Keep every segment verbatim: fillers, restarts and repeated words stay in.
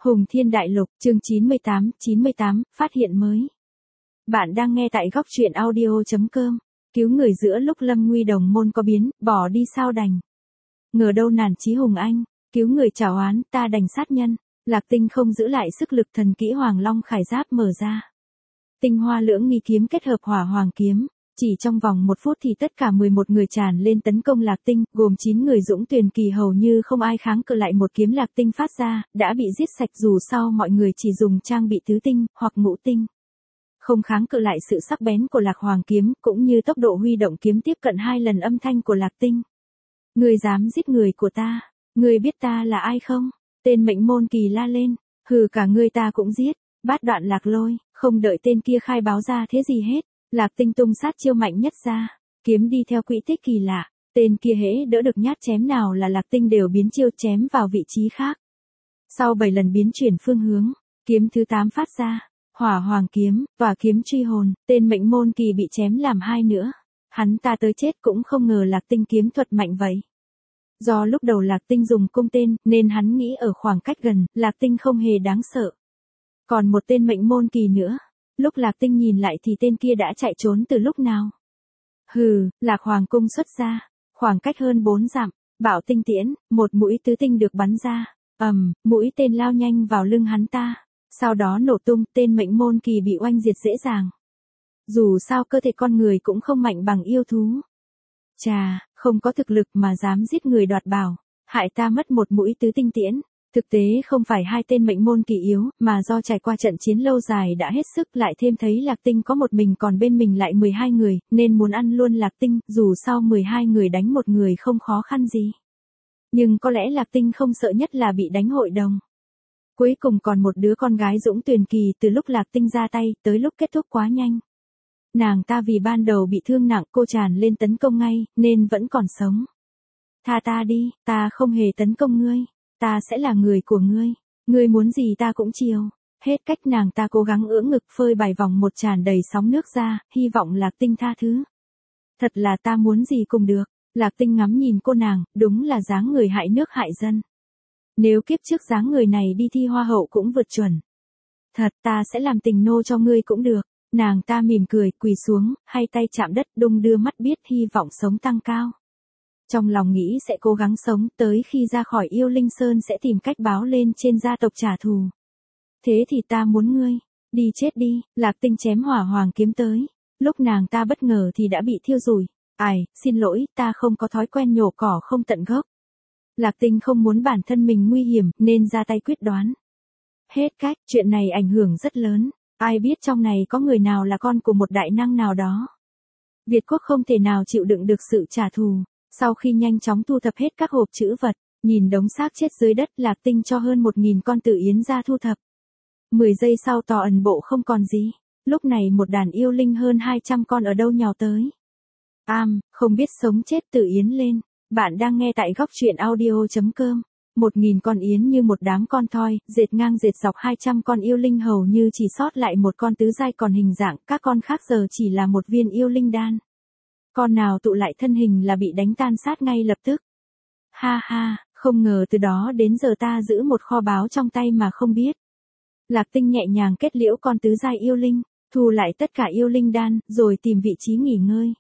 Hùng Thiên Đại Lục, chương chín mươi tám, chín mươi tám, phát hiện mới. Bạn đang nghe tại góc truyện audio chấm com. Cứu người giữa lúc lâm nguy đồng môn có biến, bỏ đi sao đành. Ngờ đâu nản chí hùng anh, cứu người trảo oán, ta đành sát nhân. Lạc Tinh không giữ lại sức lực thần kỹ Hoàng Long Khải Giáp mở ra. Tinh hoa lưỡng nghi kiếm kết hợp hỏa hoàng kiếm. Chỉ trong vòng một phút thì tất cả mười một người tràn lên tấn công Lạc Tinh, gồm chín người dũng tuyển kỳ hầu như không ai kháng cự lại một kiếm Lạc Tinh phát ra, đã bị giết sạch dù sau mọi người chỉ dùng trang bị tứ tinh, hoặc ngũ tinh. Không kháng cự lại sự sắc bén của Lạc Hoàng kiếm, cũng như tốc độ huy động kiếm tiếp cận hai lần âm thanh của Lạc Tinh. Ngươi dám giết người của ta, ngươi biết ta là ai không? Tên mệnh môn kỳ la lên, hừ cả ngươi ta cũng giết, bát đoạn Lạc Lôi, không đợi tên kia khai báo ra thế gì hết. Lạc Tinh tung sát chiêu mạnh nhất ra, kiếm đi theo quỹ tích kỳ lạ, tên kia hễ đỡ được nhát chém nào là Lạc Tinh đều biến chiêu chém vào vị trí khác. Sau bảy lần biến chuyển phương hướng, kiếm thứ tám phát ra, hỏa hoàng kiếm, và kiếm truy hồn, tên mệnh môn kỳ bị chém làm hai nữa. Hắn ta tới chết cũng không ngờ Lạc Tinh kiếm thuật mạnh vậy. Do lúc đầu Lạc Tinh dùng cung tên, nên hắn nghĩ ở khoảng cách gần, Lạc Tinh không hề đáng sợ. Còn một tên mệnh môn kỳ nữa. Lúc Lạc Tinh nhìn lại thì tên kia đã chạy trốn từ lúc nào. Hừ, Lạc Hoàng cung xuất ra, khoảng cách hơn bốn dặm, Bảo Tinh tiễn, một mũi tứ tinh được bắn ra, ầm, um, mũi tên lao nhanh vào lưng hắn ta, sau đó nổ tung, tên mệnh môn kỳ bị oanh diệt dễ dàng. Dù sao cơ thể con người cũng không mạnh bằng yêu thú. Chà, không có thực lực mà dám giết người đoạt bảo, hại ta mất một mũi tứ tinh tiễn. Thực tế không phải hai tên mệnh môn kỳ yếu, mà do trải qua trận chiến lâu dài đã hết sức lại thêm thấy Lạc Tinh có một mình còn bên mình lại mười hai người, nên muốn ăn luôn Lạc Tinh, dù sao mười hai người đánh một người không khó khăn gì. Nhưng có lẽ Lạc Tinh không sợ nhất là bị đánh hội đồng. Cuối cùng còn một đứa con gái dũng tuyển kỳ từ lúc Lạc Tinh ra tay tới lúc kết thúc quá nhanh. Nàng ta vì ban đầu bị thương nặng cô tràn lên tấn công ngay, nên vẫn còn sống. Tha ta đi, ta không hề tấn công ngươi. Ta sẽ là người của ngươi, ngươi muốn gì ta cũng chiều. Hết cách nàng ta cố gắng ưỡn ngực phơi bài vòng một tràn đầy sóng nước ra, hy vọng Lạc Tinh tha thứ. Thật là ta muốn gì cùng được. Lạc Tinh ngắm nhìn cô nàng, đúng là dáng người hại nước hại dân. Nếu kiếp trước dáng người này đi thi hoa hậu cũng vượt chuẩn. Thật ta sẽ làm tình nô cho ngươi cũng được. Nàng ta mỉm cười, quỳ xuống, hai tay chạm đất đung đưa mắt biết hy vọng sống tăng cao. Trong lòng nghĩ sẽ cố gắng sống tới khi ra khỏi yêu linh sơn sẽ tìm cách báo lên trên gia tộc trả thù. Thế thì ta muốn ngươi, đi chết đi, Lạc Tinh chém hỏa hoàng kiếm tới. Lúc nàng ta bất ngờ thì đã bị thiêu rụi. Ai, xin lỗi, ta không có thói quen nhổ cỏ không tận gốc. Lạc Tinh không muốn bản thân mình nguy hiểm nên ra tay quyết đoán. Hết cách, chuyện này ảnh hưởng rất lớn. Ai biết trong này có người nào là con của một đại năng nào đó. Việt quốc không thể nào chịu đựng được sự trả thù. Sau khi nhanh chóng thu thập hết các hộp trữ vật, nhìn đống xác chết dưới đất Lạc Tinh cho hơn một nghìn con tử yến ra thu thập. mười giây sau tò ẩn bộ không còn gì. Lúc này một đàn yêu linh hơn hai trăm con ở đâu nhào tới. Am, không biết sống chết tử yến lên. Bạn đang nghe tại góc truyện audio chấm com. Một nghìn con yến như một đám con thoi, dệt ngang dệt dọc hai trăm con yêu linh hầu như chỉ sót lại một con tứ giai còn hình dạng, các con khác giờ chỉ là một viên yêu linh đan. Con nào tụ lại thân hình là bị đánh tan sát ngay lập tức. Ha ha, không ngờ từ đó đến giờ ta giữ một kho báu trong tay mà không biết. Lạc Tinh nhẹ nhàng kết liễu con tứ giai yêu linh, thu lại tất cả yêu linh đan, rồi tìm vị trí nghỉ ngơi.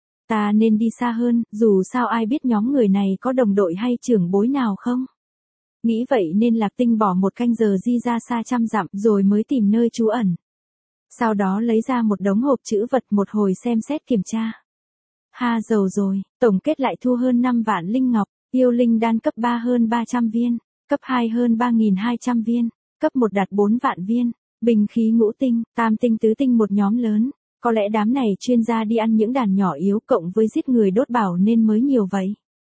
Ta nên đi xa hơn, dù sao ai biết nhóm người này có đồng đội hay trưởng bối nào không? Nghĩ vậy nên Lạc Tinh bỏ một canh giờ di ra xa trăm dặm rồi mới tìm nơi trú ẩn. Sau đó lấy ra một đống hộp trữ vật một hồi xem xét kiểm tra. Ha giàu rồi, tổng kết lại thu hơn năm vạn linh ngọc, yêu linh đan cấp ba hơn ba trăm viên, cấp hai hơn ba nghìn hai trăm viên, cấp một đạt bốn vạn viên, bình khí ngũ tinh, tam tinh tứ tinh một nhóm lớn. Có lẽ đám này chuyên gia đi ăn những đàn nhỏ yếu cộng với giết người đốt bảo nên mới nhiều vậy.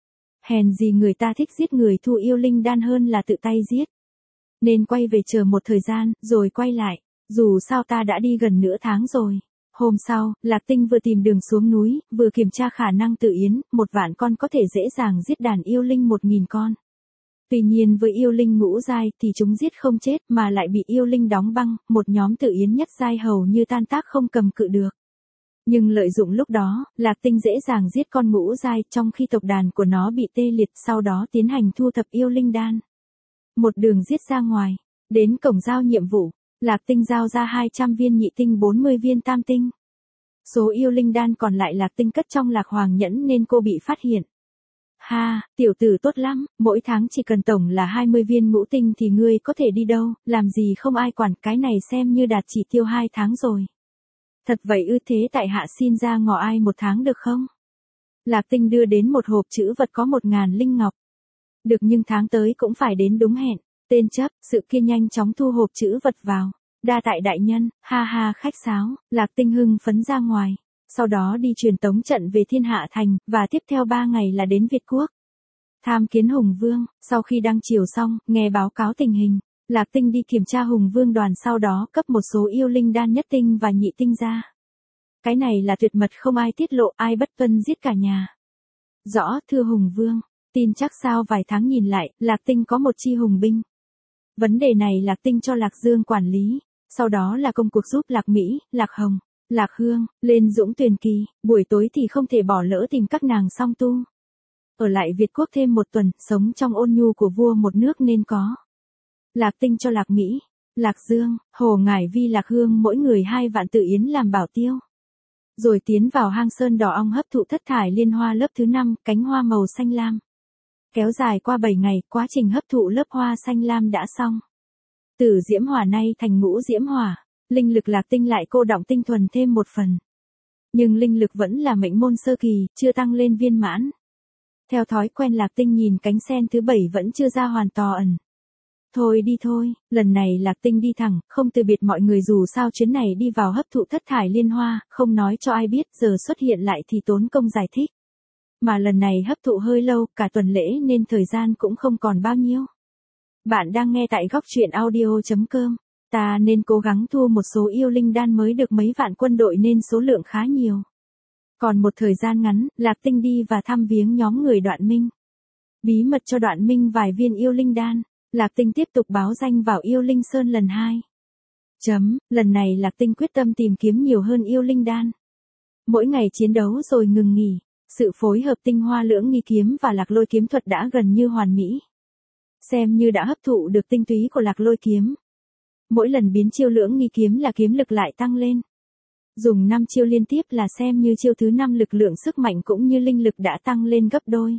Hèn gì người ta thích giết người thu yêu linh đan hơn là tự tay giết. Nên quay về chờ một thời gian, rồi quay lại, dù sao ta đã đi gần nửa tháng rồi. Hôm sau, Lạc Tinh vừa tìm đường xuống núi, vừa kiểm tra khả năng tự yến, một vạn con có thể dễ dàng giết đàn yêu linh một nghìn con. Tuy nhiên với yêu linh ngũ giai thì chúng giết không chết mà lại bị yêu linh đóng băng, một nhóm tự yến nhất giai hầu như tan tác không cầm cự được. Nhưng lợi dụng lúc đó, Lạc Tinh dễ dàng giết con ngũ giai trong khi tộc đàn của nó bị tê liệt sau đó tiến hành thu thập yêu linh đan. Một đường giết ra ngoài, Đến cổng giao nhiệm vụ, Lạc Tinh giao ra hai trăm viên nhị tinh bốn mươi viên tam tinh. Số yêu linh đan còn lại Lạc Tinh cất trong Lạc Hoàng nhẫn nên cô bị phát hiện. Ha, tiểu tử tốt lắm, mỗi tháng chỉ cần tổng là hai mươi viên ngũ tinh thì ngươi có thể đi đâu, làm gì không ai quản, cái này xem như đạt chỉ tiêu hai tháng rồi. Thật vậy ư, thế tại hạ xin ra ngỏ ai một tháng được không? Lạc Tinh đưa đến một hộp chữ vật có một ngàn linh ngọc. Được, nhưng tháng tới cũng phải đến đúng hẹn. Tên chấp, sự kia nhanh chóng thu hộp chữ vật vào. Đa tại đại nhân, ha ha khách sáo, Lạc Tinh hưng phấn ra ngoài. Sau đó đi truyền tống trận về Thiên Hạ Thành, và tiếp theo ba ngày là đến Việt Quốc. Tham kiến Hùng Vương, sau khi đăng triều xong, nghe báo cáo tình hình, Lạc Tinh đi kiểm tra Hùng Vương đoàn, sau đó cấp một số yêu linh đan nhất tinh và nhị tinh ra. Cái này là tuyệt mật, không ai tiết lộ, ai bất tuân giết cả nhà. Rõ, thưa Hùng Vương, tin chắc sao vài tháng nhìn lại, Lạc Tinh có một chi hùng binh. Vấn đề này Lạc Tinh cho Lạc Dương quản lý, sau đó là công cuộc giúp Lạc Mỹ, Lạc Hồng, Lạc Hương, lên Dũng Tuyền Kỳ, buổi tối thì không thể bỏ lỡ tìm các nàng song tu. Ở lại Việt Quốc thêm một tuần, sống trong ôn nhu của vua một nước nên có. Lạc Tinh cho Lạc Mỹ, Lạc Dương, Hồ Ngải Vi, Lạc Hương mỗi người hai vạn tự yến làm bảo tiêu. Rồi tiến vào hang sơn đỏ ong hấp thụ thất thải liên hoa lớp thứ năm, cánh hoa màu xanh lam. Kéo dài qua bảy ngày, quá trình hấp thụ lớp hoa xanh lam đã xong. Từ diễm hỏa nay thành ngũ diễm hỏa, linh lực Lạc Tinh lại cô đọng tinh thuần thêm một phần. Nhưng linh lực vẫn là mệnh môn sơ kỳ, chưa tăng lên viên mãn. Theo thói quen Lạc Tinh nhìn cánh sen thứ bảy vẫn chưa ra hoàn toàn. Thôi đi thôi, lần này Lạc Tinh đi thẳng, không từ biệt mọi người, dù sao chuyến này đi vào hấp thụ thất thải liên hoa, không nói cho ai biết, giờ xuất hiện lại thì tốn công giải thích. Mà lần này hấp thụ hơi lâu, cả tuần lễ nên thời gian cũng không còn bao nhiêu. Bạn đang nghe tại góc truyện audio chấm com. Ta nên cố gắng thu một số yêu linh đan mới được mấy vạn quân đội nên số lượng khá nhiều. Còn một thời gian ngắn, Lạc Tinh đi và thăm viếng nhóm người Đoạn Minh. Bí mật cho Đoạn Minh vài viên yêu linh đan, Lạc Tinh tiếp tục báo danh vào yêu linh sơn lần hai. Chấm, lần này Lạc Tinh quyết tâm tìm kiếm nhiều hơn yêu linh đan. Mỗi ngày chiến đấu rồi ngừng nghỉ, sự phối hợp tinh hoa lưỡng nghi kiếm và Lạc Lôi kiếm thuật đã gần như hoàn mỹ. Xem như đã hấp thụ được tinh túy của Lạc Lôi kiếm. Mỗi lần biến chiêu lưỡng nghi kiếm là kiếm lực lại tăng lên. Dùng năm chiêu liên tiếp là xem như chiêu thứ năm lực lượng sức mạnh cũng như linh lực đã tăng lên gấp đôi.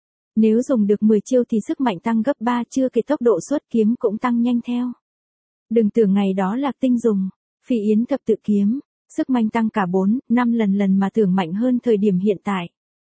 Nếu dùng được mười chiêu thì sức mạnh tăng gấp ba, chưa kể tốc độ xuất kiếm cũng tăng nhanh theo. Đừng tưởng ngày đó Lạc Tinh dùng Phi Yến thập tự kiếm, sức mạnh tăng cả bốn, năm lần lần mà tưởng mạnh hơn thời điểm hiện tại.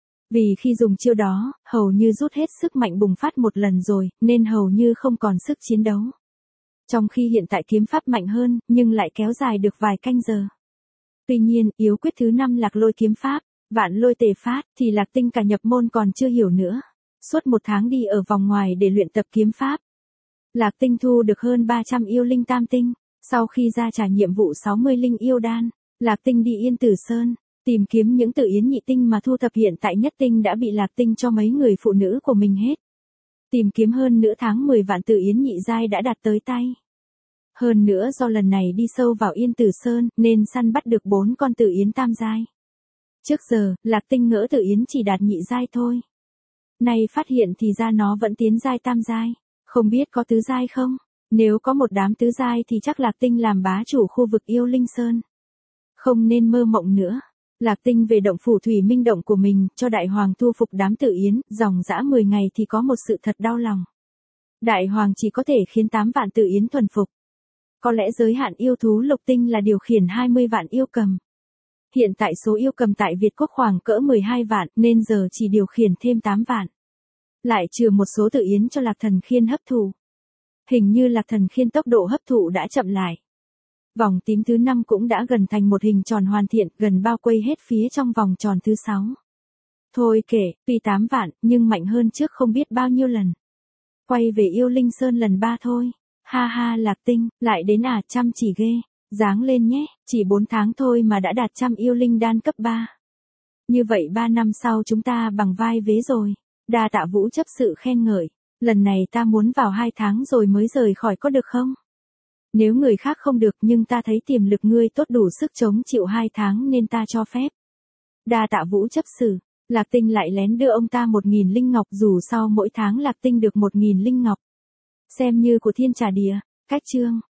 Vì khi dùng chiêu đó, hầu như rút hết sức mạnh bùng phát một lần rồi, nên hầu như không còn sức chiến đấu. Trong khi hiện tại kiếm pháp mạnh hơn, nhưng lại kéo dài được vài canh giờ. Tuy nhiên, yếu quyết thứ năm Lạc Lôi kiếm pháp, Vạn Lôi Tề Phát, thì Lạc Tinh cả nhập môn còn chưa hiểu nữa. Suốt một tháng đi ở vòng ngoài để luyện tập kiếm pháp. Lạc Tinh thu được hơn ba trăm yêu linh tam tinh. Sau khi ra trả nhiệm vụ sáu mươi linh yêu đan, Lạc Tinh đi Yên Tử Sơn, tìm kiếm những tự yến nhị tinh mà thu thập hiện tại nhất tinh đã bị Lạc Tinh cho mấy người phụ nữ của mình hết. Tìm kiếm hơn nửa tháng mười vạn tự yến nhị giai đã đạt tới tay. Hơn nữa do lần này đi sâu vào Yên Tử Sơn, nên săn bắt được bốn con tự yến tam giai. Trước giờ, Lạc Tinh ngỡ tự yến chỉ đạt nhị giai thôi. Nay phát hiện thì ra nó vẫn tiến giai tam giai, không biết có tứ giai không? Nếu có một đám tứ giai thì chắc Lạc Tinh làm bá chủ khu vực Yêu Linh Sơn. Không nên mơ mộng nữa. Lạc Tinh về động phủ Thủy Minh Động của mình, cho Đại Hoàng thu phục đám tự yến, dòng dã mười ngày thì có một sự thật đau lòng. Đại Hoàng chỉ có thể khiến tám vạn tự yến thuần phục. Có lẽ giới hạn yêu thú lục tinh là điều khiển hai mươi vạn yêu cầm. Hiện tại số yêu cầm tại Việt Quốc khoảng cỡ mười hai vạn, nên giờ chỉ điều khiển thêm tám vạn. Lại trừ một số tự yến cho Lạc Thần Khiên hấp thụ. Hình như Lạc Thần Khiên tốc độ hấp thụ đã chậm lại. Vòng tím thứ năm cũng đã gần thành một hình tròn hoàn thiện, gần bao quây hết phía trong vòng tròn thứ sáu. Thôi kể, tuy tám vạn, nhưng mạnh hơn trước không biết bao nhiêu lần. Quay về Yêu Linh Sơn lần ba thôi. Ha ha Lạc Tinh, lại đến à, chăm chỉ ghê. Dáng lên nhé, chỉ bốn tháng thôi mà đã đạt trăm yêu linh đan cấp ba. Như vậy ba năm sau chúng ta bằng vai vế rồi. Đa tạ Vũ chấp sự khen ngợi. Lần này ta muốn vào hai tháng rồi mới rời khỏi, có được không? Nếu người khác không được nhưng ta thấy tiềm lực ngươi tốt đủ sức chống chịu hai tháng nên ta cho phép. Đa tạ Vũ chấp sự. Lạc Tinh lại lén đưa ông ta một nghìn linh ngọc, dù sau mỗi tháng Lạc Tinh được một nghìn linh ngọc. Xem như của thiên trả địa. Cách chương